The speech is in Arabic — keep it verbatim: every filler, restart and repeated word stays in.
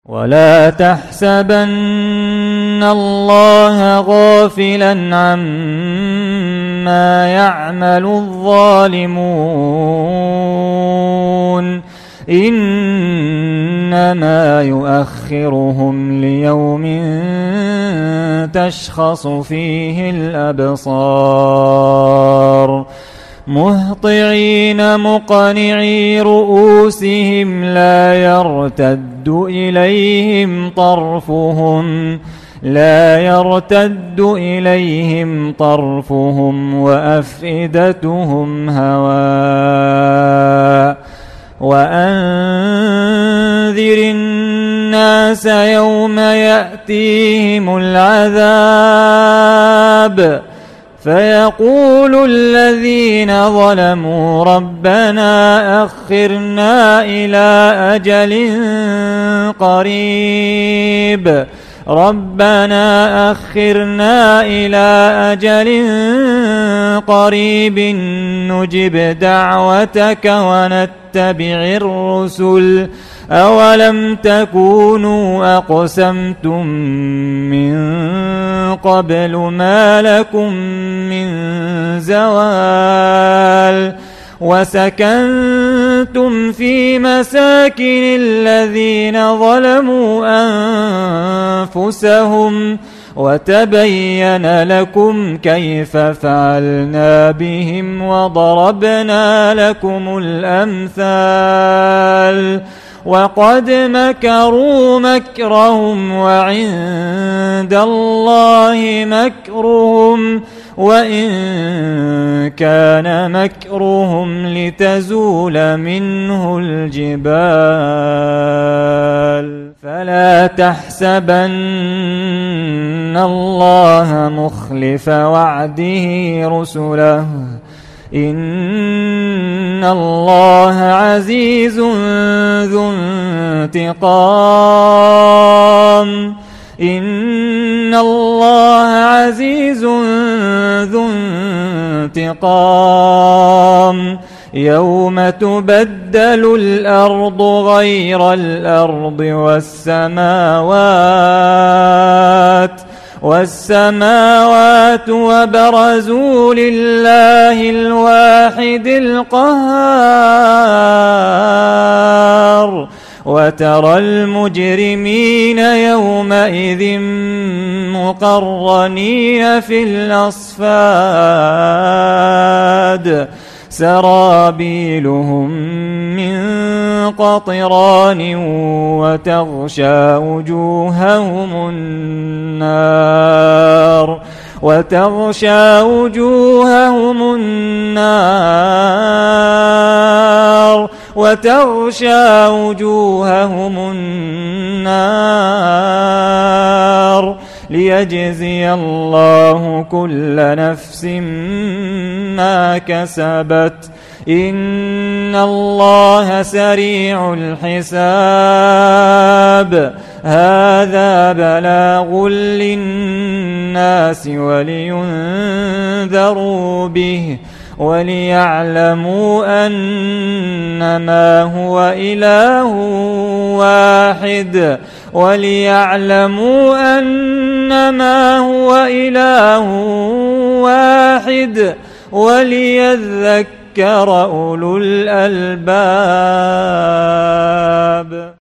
ولا تحسبن الله غافلا عما يعمل الظالمون إنما يؤخرهم ليوم تشخص فيه الأبصار مهطعين مقنعي رؤوسهم لا يرتد إليهم طرفهم لا يرتد إليهم طرفهم وأفئدتهم هواء وأنذر الناس يوم يأتيهم العذاب فيقول الذين ظلموا ربنا أخرنا إلى أجل قريب ربنا أخرنا إلى أجل قريب نجب دعوتك ونتبع الرسل أولم تكونوا أقسمتم من قبل ما لكم من زوال وسكنتم في مساكن الذين ظلموا أنفسهم وتبين لكم كيف فعلنا بهم وضربنا لكم الأمثال وقد مكروا مكرهم وعند الله مكرهم وإن كان مكرهم لتزول منه الجبال فلا تحسبن الله مخلف وعده رسله إن الله عزيز ذو انتقام إن الله عزيز ذو انتقام يوم تبدل الأرض غير الأرض والسماوات والسماوات وبرزوا لله الواحد القهار وترى المجرمين يومئذ مقرنين في الأصفاد سرابيلهم من قطران وتغشى وجوههم النار وتغشى وجوههم النار وتغشى وجوههم النار ليجزي الله كل نفس ما كسبت إن الله سريع الحساب هذا بلاغ للناس ولينذروا به وليعلموا أنما هو إله واحد وليعلموا أنما هو إله واحد وليذكر أولو الألباب.